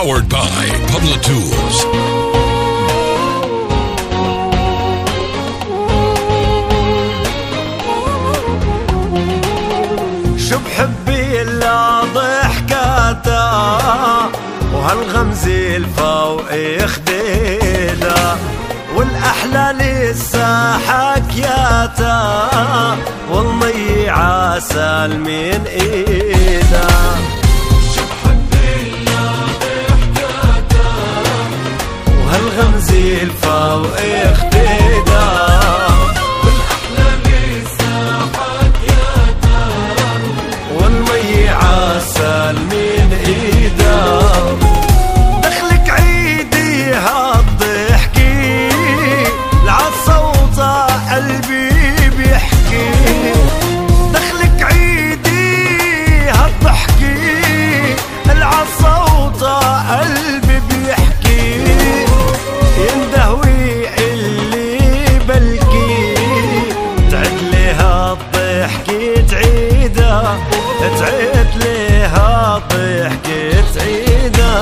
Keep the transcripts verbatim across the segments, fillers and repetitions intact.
Powered by Public Tools. شو بحبي الا ضحكاته وهالغمزة الفوق خديده والاحلى لسه حكياته والمي عسل من ايده. شو بحبي الا ضحكاته وهالغمزة الفوق خديده من ايده. دخلك عيدي هالضحكي العالصوته قلبي بيحكي. دخلك عيدي هالضحكي العالصوته قلبي بيحكي. يندهوي اللي بلكي تعدلي هالضحكي تعيده تعيد ليها ضحكة عيدة.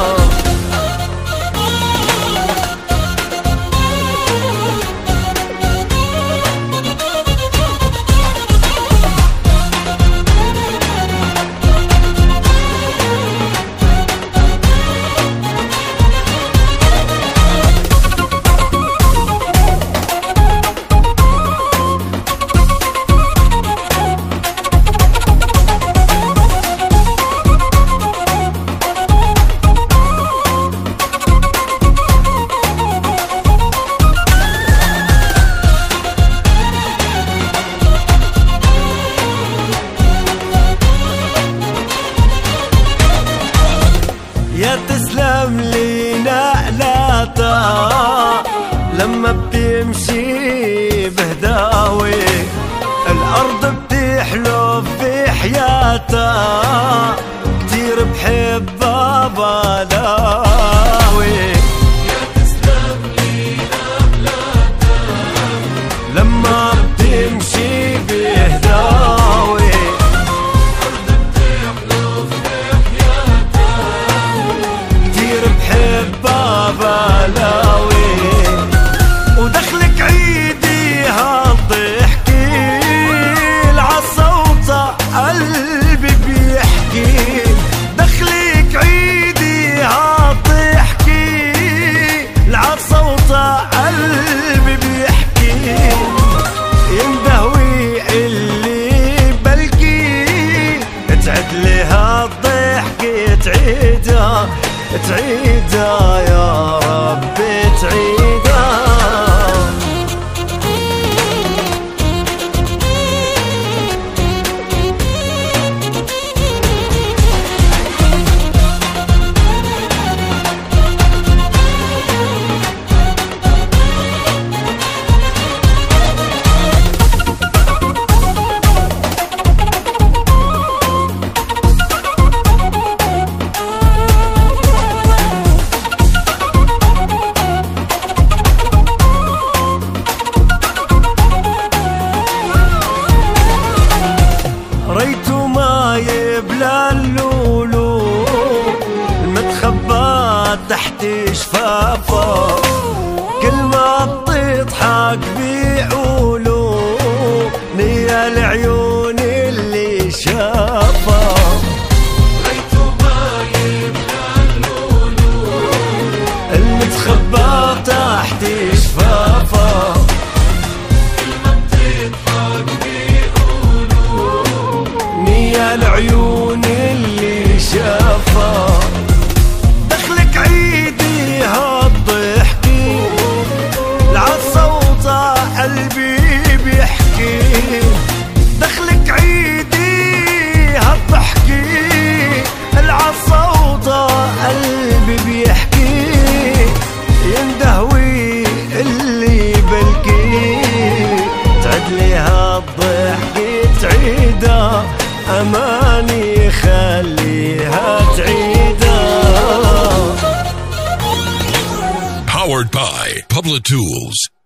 يا تسلم لي نقلاتها لما بتمشي بهداوي الأرض بتحلف في حياتها كتير بحبها بلاوي. يا تسلم لي نقلاتها لما بتمشي بهداوي بلاوي. ودخلك عيدي هالضحكي العالصوته قلبي بيحكي. دخلك عيدي هالضحكي العالصوته قلبي بيحكي. يندهوي اللي بلكي تعدلي هالضحكي تعيدها تعيدها يا رب تعيدها. ريتو ما يبلى اللولو المتخبى تحت شفافه كل ما بتضحك بيقولوا نيا العيون اللي شافه. ريتو ما يبلى اللولو المتخبى تحت شفافه العيون اللي شافها. دخلك عيدي هالضحكي العالصوته قلبي بيحكي. دخلك عيدي هالضحكي العالصوته قلبي بيحكي. يندهوي اللي بلكي تعدلي هالضحكي تعيده أماني خليها تعيدها. Powered by Public Tools.